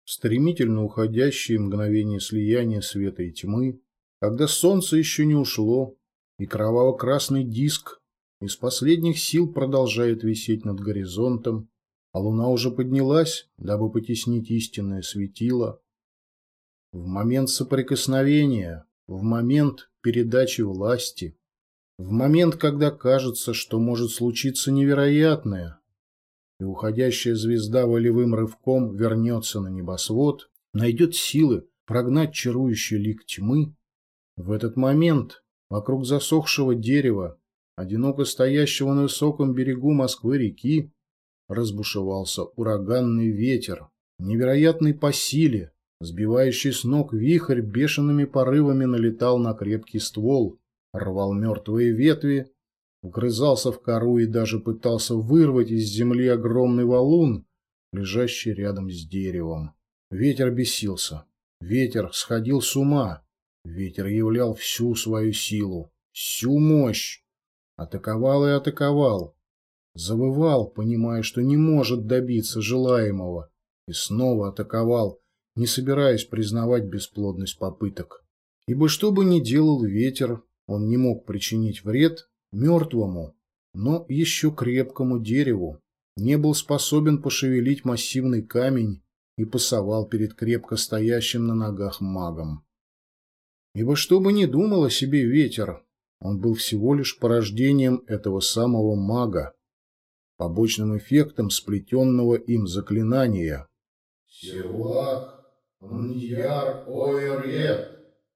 стремительно уходящие мгновения слияния света и тьмы, когда солнце еще не ушло, и кроваво-красный диск из последних сил продолжает висеть над горизонтом, а луна уже поднялась, дабы потеснить истинное светило. В момент соприкосновения, в момент передачи власти, в момент, когда кажется, что может случиться невероятное, и уходящая звезда волевым рывком вернется на небосвод, найдет силы прогнать чарующий лик тьмы, в этот момент вокруг засохшего дерева, одиноко стоящего на высоком берегу Москвы-реки, разбушевался ураганный ветер, невероятный по силе, сбивающий с ног вихрь бешеными порывами налетал на крепкий ствол, рвал мертвые ветви, вгрызался в кору и даже пытался вырвать из земли огромный валун, лежащий рядом с деревом. Ветер бесился, ветер сходил с ума, ветер являл всю свою силу, всю мощь, атаковал и атаковал, завывал, понимая, что не может добиться желаемого, и снова атаковал, не собираясь признавать бесплодность попыток. Ибо что бы ни делал ветер, он не мог причинить вред мертвому, но еще крепкому дереву, не был способен пошевелить массивный камень и пасовал перед крепко стоящим на ногах магом. Ибо что бы ни думал о себе ветер, он был всего лишь порождением этого самого мага, побочным эффектом сплетенного им заклинания. Сирлак, Ндьяр Ойрет,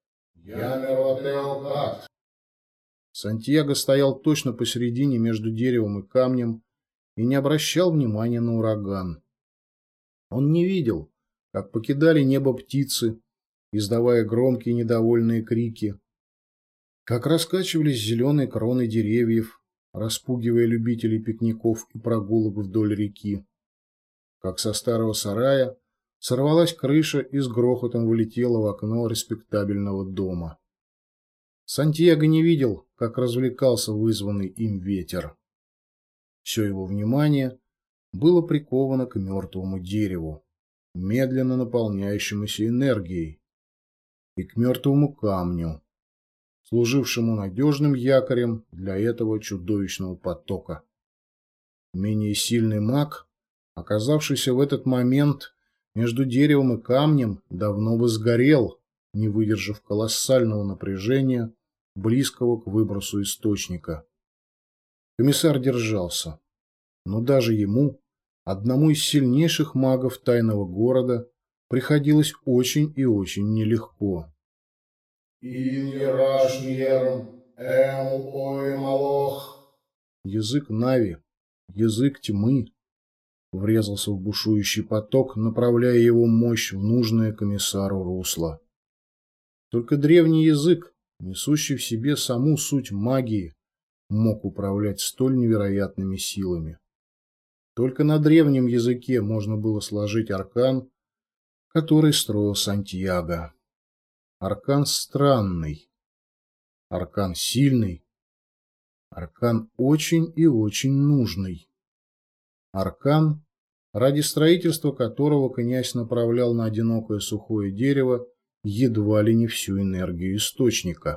Ямеротеокат. Сантьяго стоял точно посередине между деревом и камнем и не обращал внимания на ураган. Он не видел, как покидали небо птицы, издавая громкие недовольные крики, как раскачивались зеленые кроны деревьев, распугивая любителей пикников и прогулок вдоль реки, как со старого сарая сорвалась крыша и с грохотом вылетела в окно респектабельного дома. Сантьяго не видел, как развлекался вызванный им ветер. Все его внимание было приковано к мертвому дереву, медленно наполняющемуся энергией, и к мертвому камню, служившему надежным якорем для этого чудовищного потока. Менее сильный маг, оказавшийся в этот момент между деревом и камнем, давно бы сгорел, не выдержав колоссального напряжения, близкого к выбросу источника. Комиссар держался, но даже ему, одному из сильнейших магов тайного города, приходилось очень и очень нелегко. Язык Нави, язык тьмы, врезался в бушующий поток, направляя его мощь в нужное комиссару русло. Только древний язык, несущий в себе саму суть магии, мог управлять столь невероятными силами. Только на древнем языке можно было сложить аркан, который строил Сантьяго. Аркан странный, аркан сильный, аркан очень и очень нужный. Аркан, ради строительства которого князь направлял на одинокое сухое дерево едва ли не всю энергию источника.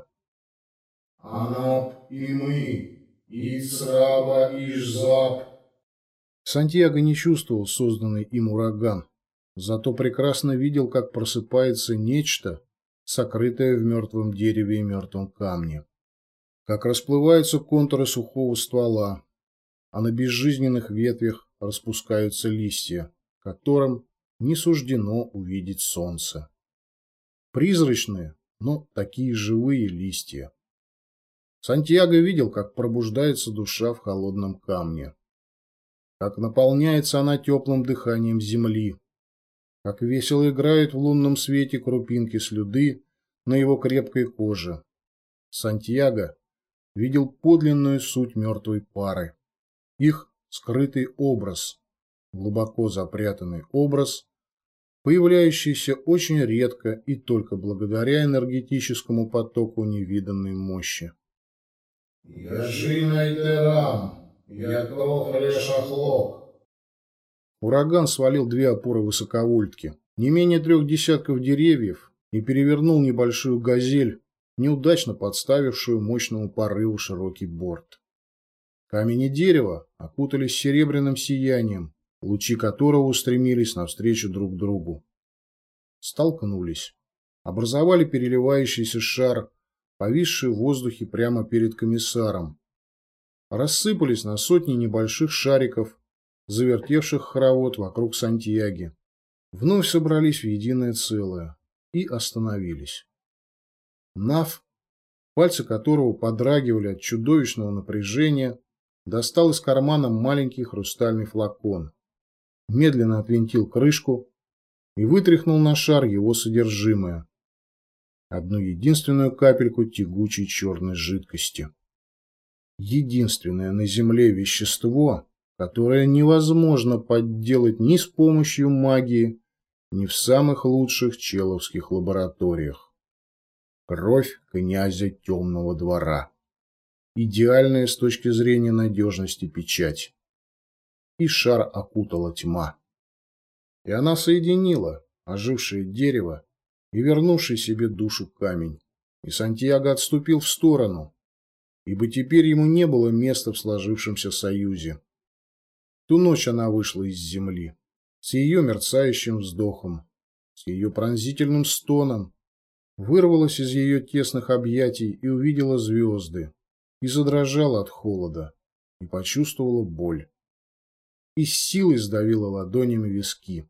Анап и мы, Ицраба Ишзап. Сантьяго не чувствовал созданный им ураган, зато прекрасно видел, как просыпается нечто, сокрытое в мертвом дереве и мертвом камне. Как расплываются контуры сухого ствола, а на безжизненных ветвях распускаются листья, которым не суждено увидеть солнце. Призрачные, но такие живые листья. Сантьяго видел, как пробуждается душа в холодном камне, как наполняется она теплым дыханием земли, как весело играют в лунном свете крупинки слюды на его крепкой коже. Сантьяго видел подлинную суть мертвой пары, их скрытый образ, глубоко запрятанный образ, появляющийся очень редко и только благодаря энергетическому потоку невиданной мощи. Ураган свалил две опоры высоковольтки, не менее 3 десятков деревьев и перевернул небольшую газель, неудачно подставившую мощному порыву широкий борт. Камень и дерево окутались серебряным сиянием, лучи которого устремились навстречу друг другу. Столкнулись. Образовали переливающийся шар, повисший в воздухе прямо перед комиссаром. Рассыпались на сотни небольших шариков, завертевших хоровод вокруг Сантьяги. Вновь собрались в единое целое и остановились. Нав, пальцы которого подрагивали от чудовищного напряжения, достал из кармана маленький хрустальный флакон, медленно отвинтил крышку и вытряхнул на шар его содержимое. Одну единственную капельку тягучей черной жидкости. Единственное на Земле вещество, которое невозможно подделать ни с помощью магии, ни в самых лучших человских лабораториях. Кровь князя Темного двора. Идеальная с точки зрения надежности печать. И шар окутала тьма. И она соединила ожившее дерево и вернувший себе душу камень. И Сантьяго отступил в сторону, ибо теперь ему не было места в сложившемся союзе. Ту ночь она вышла из земли, с ее мерцающим вздохом, с ее пронзительным стоном, вырвалась из ее тесных объятий и увидела звезды, и задрожала от холода, и почувствовала боль, и с силой сдавила ладонями виски.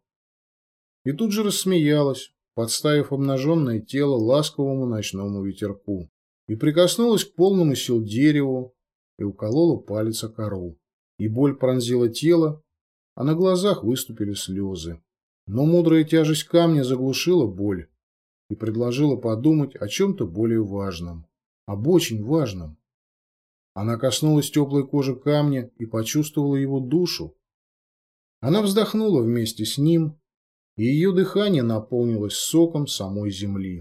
И тут же рассмеялась, подставив обнаженное тело ласковому ночному ветерку, и прикоснулась к полному сил дереву, и уколола палец о кору. И боль пронзила тело, а на глазах выступили слезы. Но мудрая тяжесть камня заглушила боль и предложила подумать о чем-то более важном, об очень важном. Она коснулась теплой кожи камня и почувствовала его душу. Она вздохнула вместе с ним, и ее дыхание наполнилось соком самой земли.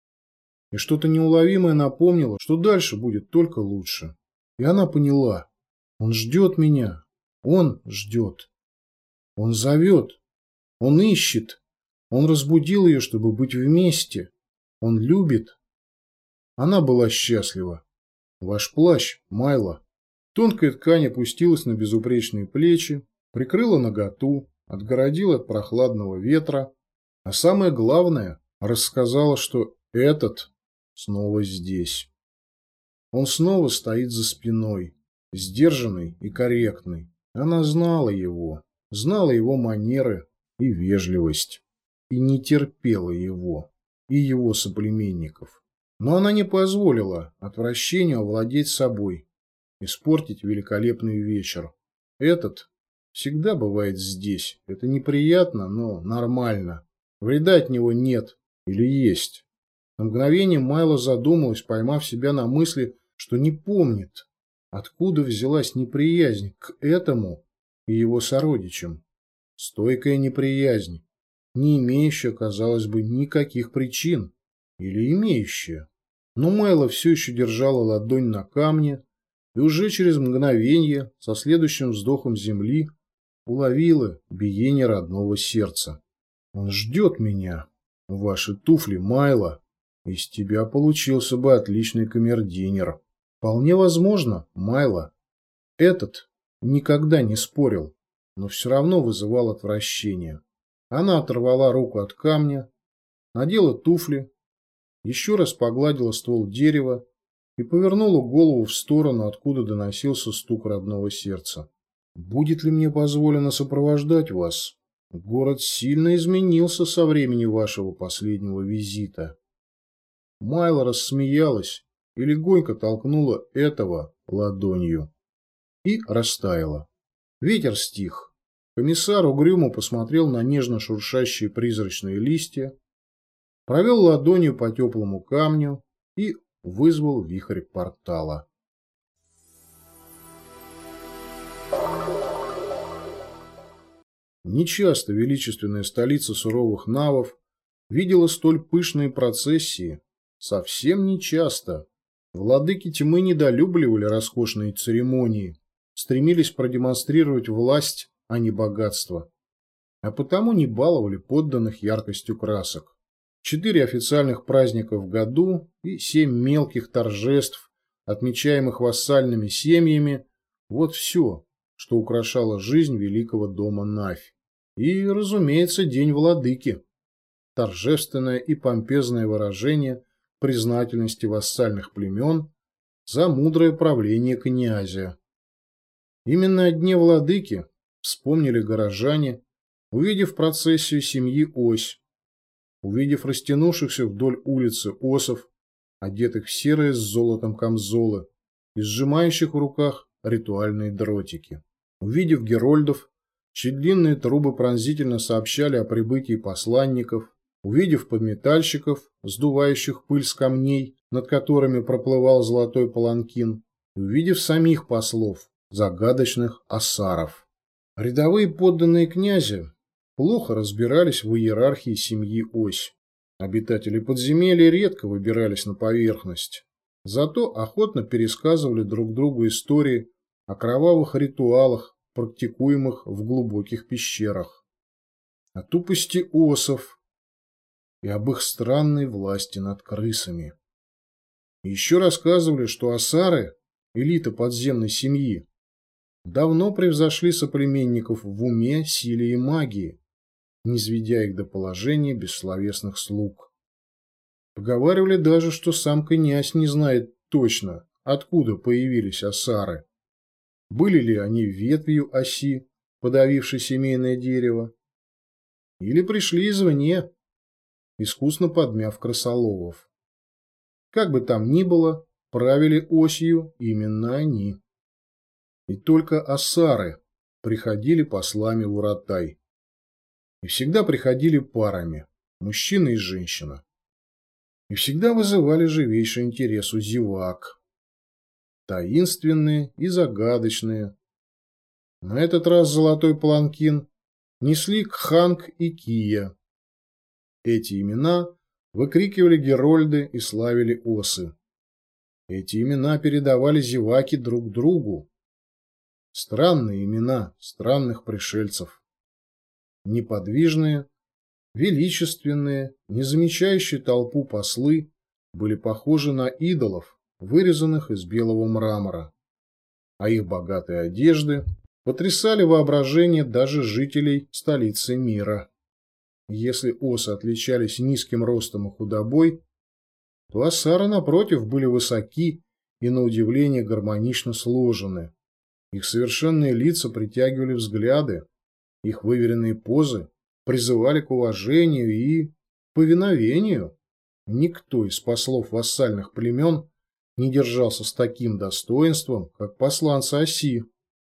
И что-то неуловимое напомнило, что дальше будет только лучше. И она поняла. Он ждет меня. Он ждет. Он зовет. Он ищет. Он разбудил ее, чтобы быть вместе. Он любит. Она была счастлива. Ваш плащ, Майло. Тонкая ткань опустилась на безупречные плечи, прикрыла наготу, отгородила от прохладного ветра, а самое главное, рассказала, что этот снова здесь. Он снова стоит за спиной, сдержанный и корректный. Она знала его манеры и вежливость, и не терпела его, и его соплеменников. Но она не позволила отвращению овладеть собой, испортить великолепный вечер. Этот всегда бывает здесь. Это неприятно, но нормально. Вреда от него нет или есть. На мгновение Майло задумалась, поймав себя на мысли, что не помнит, откуда взялась неприязнь к этому и его сородичам. Стойкая неприязнь, не имеющая, казалось бы, никаких причин. Или имеющая. Но Майло все еще держала ладонь на камне и уже через мгновение, со следующим вздохом земли, уловила биение родного сердца. Он ждет меня. Ваши туфли, Майло. Из тебя получился бы отличный камердинер. Вполне возможно, Майло. Этот никогда не спорил, но все равно вызывал отвращение. Она оторвала руку от камня, надела туфли, еще раз погладила ствол дерева и повернула голову в сторону, откуда доносился стук родного сердца. «Будет ли мне позволено сопровождать вас? Город сильно изменился со времени вашего последнего визита». Майло рассмеялась и легонько толкнула этого ладонью. И растаяла. Ветер стих. Комиссар угрюмо посмотрел на нежно шуршащие призрачные листья, провел ладонью по теплому камню и вызвал вихрь портала. Нечасто величественная столица суровых навов видела столь пышные процессии. Совсем нечасто. Владыки тьмы недолюбливали роскошные церемонии, стремились продемонстрировать власть, а не богатство. а потому не баловали подданных яркостью красок. 4 официальных праздника в году и 7 мелких торжеств, отмечаемых вассальными семьями, вот все, что украшало жизнь великого дома Навь. И, разумеется, День Владыки. Торжественное и помпезное выражение признательности вассальных племен за мудрое правление князя. Именно о Дне Владыки вспомнили горожане, увидев процессию семьи Ось, увидев растянувшихся вдоль улицы осов, одетых в серые с золотом камзолы и сжимающих в руках ритуальные дротики, увидев герольдов, чьи длинные трубы пронзительно сообщали о прибытии посланников, увидев подметальщиков, сдувающих пыль с камней, над которыми проплывал золотой паланкин, и увидев самих послов, загадочных асаров. Рядовые подданные князя плохо разбирались в иерархии семьи Ось. Обитатели подземелья редко выбирались на поверхность, зато охотно пересказывали друг другу истории о кровавых ритуалах, практикуемых в глубоких пещерах, о тупости осов и об их странной власти над крысами. И еще рассказывали, что асары, элита подземной семьи, давно превзошли соплеменников в уме, силе и магии, низведя их до положения бессловесных слуг. Поговаривали даже, что сам князь не знает точно, откуда появились асары. Были ли они ветвью оси, подавившей семейное дерево, или пришли извне, искусно подмяв крысоловов. Как бы там ни было, правили осью именно они. И только асары приходили послами в Уратай. И всегда приходили парами, мужчина и женщина. И всегда вызывали живейший интерес у зевак. Таинственные и загадочные. На этот раз золотой паланкин несли Кханг и Кия. Эти имена выкрикивали герольды и славили осы. Эти имена передавали зеваки друг другу. Странные имена странных пришельцев. Неподвижные, величественные, не замечающие толпу послы были похожи на идолов, вырезанных из белого мрамора, а их богатые одежды потрясали воображение даже жителей столицы мира. Если осы отличались низким ростом и худобой, то асары, напротив, были высоки и, на удивление, гармонично сложены. Их совершенные лица притягивали взгляды, их выверенные позы призывали к уважению и повиновению. Никто из послов вассальных племен не держался с таким достоинством, как посланцы Оси.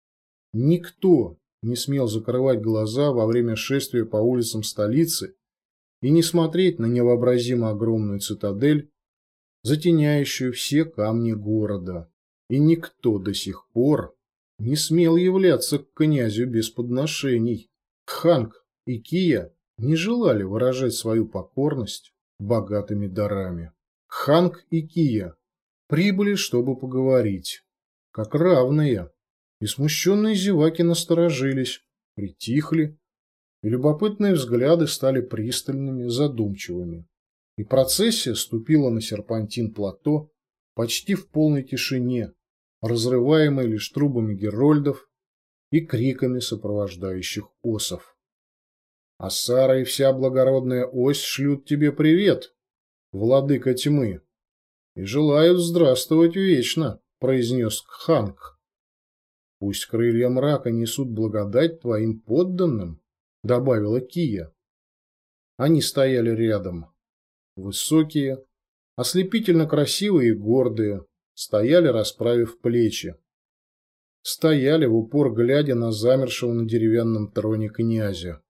Никто не смел закрывать глаза во время шествия по улицам столицы и не смотреть на невообразимо огромную цитадель, затеняющую все камни города. И никто до сих пор не смел являться к князю без подношений. Кханг и Кия не желали выражать свою покорность богатыми дарами. Кханг и Кия прибыли, чтобы поговорить, как равные, и смущенные зеваки насторожились, притихли, и любопытные взгляды стали пристальными, задумчивыми. И процессия ступила на серпантин-плато почти в полной тишине, разрываемой лишь трубами герольдов и криками сопровождающих осов. «Асара и вся благородная ось шлют тебе привет, владыка тьмы, и желают здравствовать вечно», — произнес Кханг. «Пусть крылья мрака несут благодать твоим подданным», — добавила Кия. Они стояли рядом. Высокие, ослепительно красивые и гордые, стояли, расправив плечи. Стояли, в упор глядя на замершего на деревянном троне князя.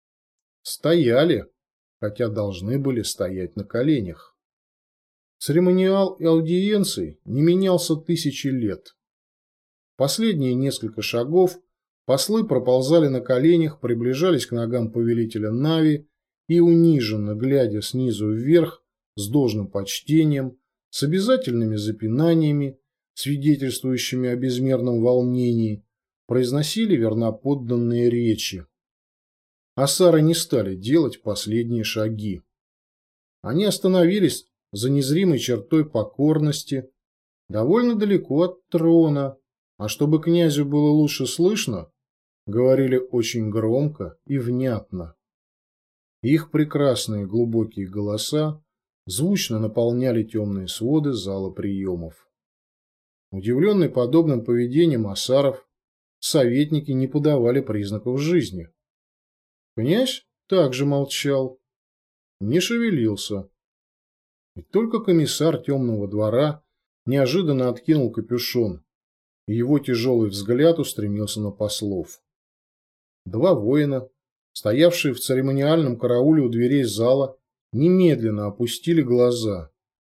Стояли, хотя должны были стоять на коленях. Церемониал и аудиенций не менялся тысячи лет. Последние несколько шагов послы проползали на коленях, приближались к ногам повелителя Нави и, униженно глядя снизу вверх, с должным почтением, с обязательными запинаниями, свидетельствующими о безмерном волнении, произносили верноподданные речи. асары не стали делать последние шаги. Они остановились за незримой чертой покорности, довольно далеко от трона, а чтобы князю было лучше слышно, говорили очень громко и внятно. Их прекрасные глубокие голоса звучно наполняли темные своды зала приемов. Удивленный подобным поведением асаров, советники не подавали признаков жизни. Князь также молчал, не шевелился. И только комиссар темного двора неожиданно откинул капюшон, и его тяжелый взгляд устремился на послов. Два воина, стоявшие в церемониальном карауле у дверей зала, немедленно опустили глаза.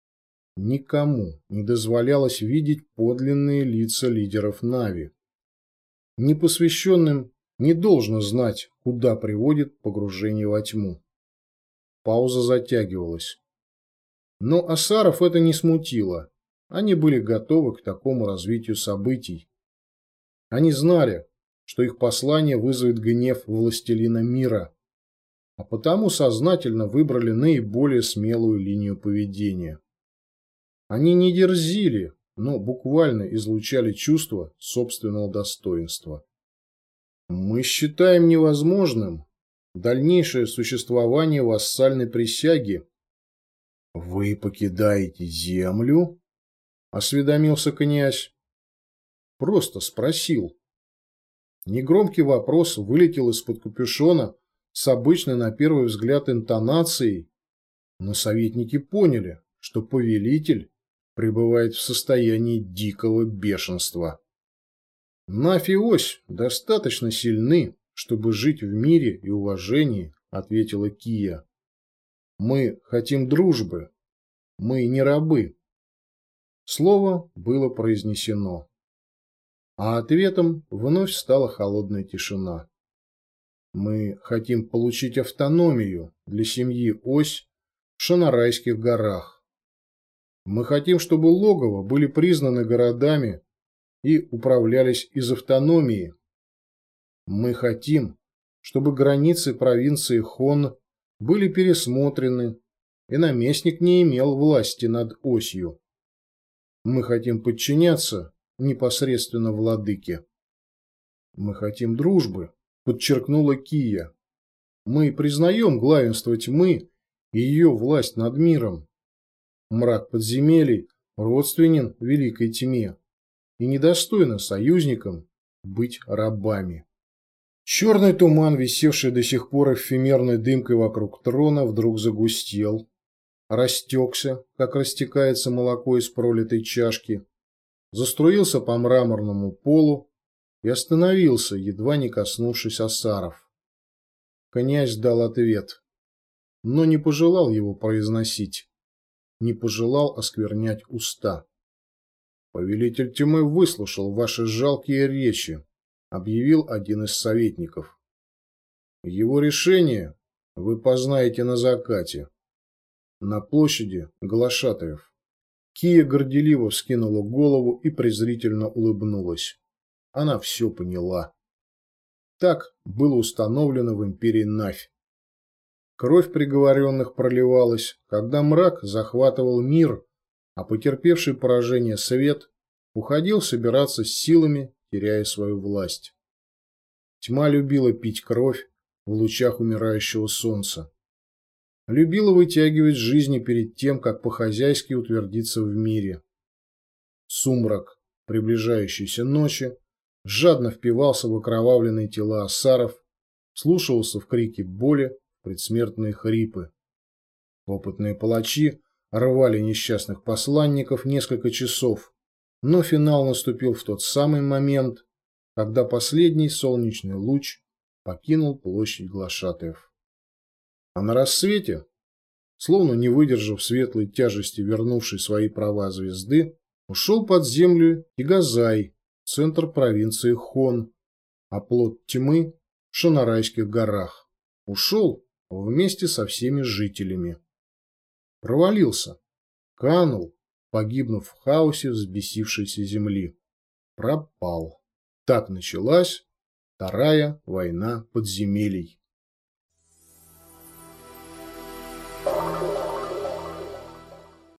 Никому не дозволялось видеть подлинные лица лидеров Нави. Непосвященным не должно знать, куда приводит погружение во тьму. Пауза затягивалась. Но асаров это не смутило. Они были готовы к такому развитию событий. Они знали, что их послание вызовет гнев властелина мира, а потому сознательно выбрали наиболее смелую линию поведения. Они не дерзили, но буквально излучали чувство собственного достоинства. Мы считаем невозможным дальнейшее существование вассальной присяги. «Вы покидаете землю?» — осведомился князь. Просто спросил. Негромкий вопрос вылетел из-под капюшона с обычной на первый взгляд интонацией, но советники поняли, что повелитель пребывает в состоянии дикого бешенства. Нафь и Ось достаточно сильны, чтобы жить в мире и уважении, ответила Кия. Мы хотим дружбы. Мы не рабы. Слово было произнесено. А ответом вновь стала холодная тишина. Мы хотим получить автономию для семьи Ось в Шанарайских горах. Мы хотим, чтобы логово были признаны городами и управлялись из автономии. Мы хотим, чтобы границы провинции Хон были пересмотрены, и наместник не имел власти над Осью. Мы хотим подчиняться непосредственно владыке. Мы хотим дружбы, подчеркнула Кия. Мы признаем главенство тьмы и ее власть над миром. Мрак подземелий родственен великой тьме и недостойно союзникам быть рабами. Черный туман, висевший до сих пор эфемерной дымкой вокруг трона, вдруг загустел, растекся, как растекается молоко из пролитой чашки, заструился по мраморному полу и остановился, едва не коснувшись асаров. Князь дал ответ, но не пожелал его произносить, не пожелал осквернять уста. «Повелитель тьмы выслушал ваши жалкие речи», — объявил один из советников. «Его решение вы познаете на закате, на площади глашатаев». Кия горделиво вскинула голову и презрительно улыбнулась. Она все поняла. Так было установлено в империи Нафь. Кровь приговоренных проливалась, когда мрак захватывал мир, а потерпевший поражение свет уходил собираться с силами, теряя свою власть. Тьма любила пить кровь в лучах умирающего солнца. Любила вытягивать жизни перед тем, как по-хозяйски утвердиться в мире. Сумрак приближающейся ночи жадно впивался в окровавленные тела асаров, слушался в крики боли, предсмертные хрипы. Опытные палачи рвали несчастных посланников несколько часов, но финал наступил в тот самый момент, когда последний солнечный луч покинул площадь глашатаев. А на рассвете, словно не выдержав светлой тяжести вернувшей свои права звезды, ушел под землю Тигазай, центр провинции Хон, а плод тьмы в Шанарайских горах. Ушел вместе со всеми жителями. Провалился, канул, погибнув в хаосе взбесившейся земли. Пропал. Так началась Вторая война подземелий.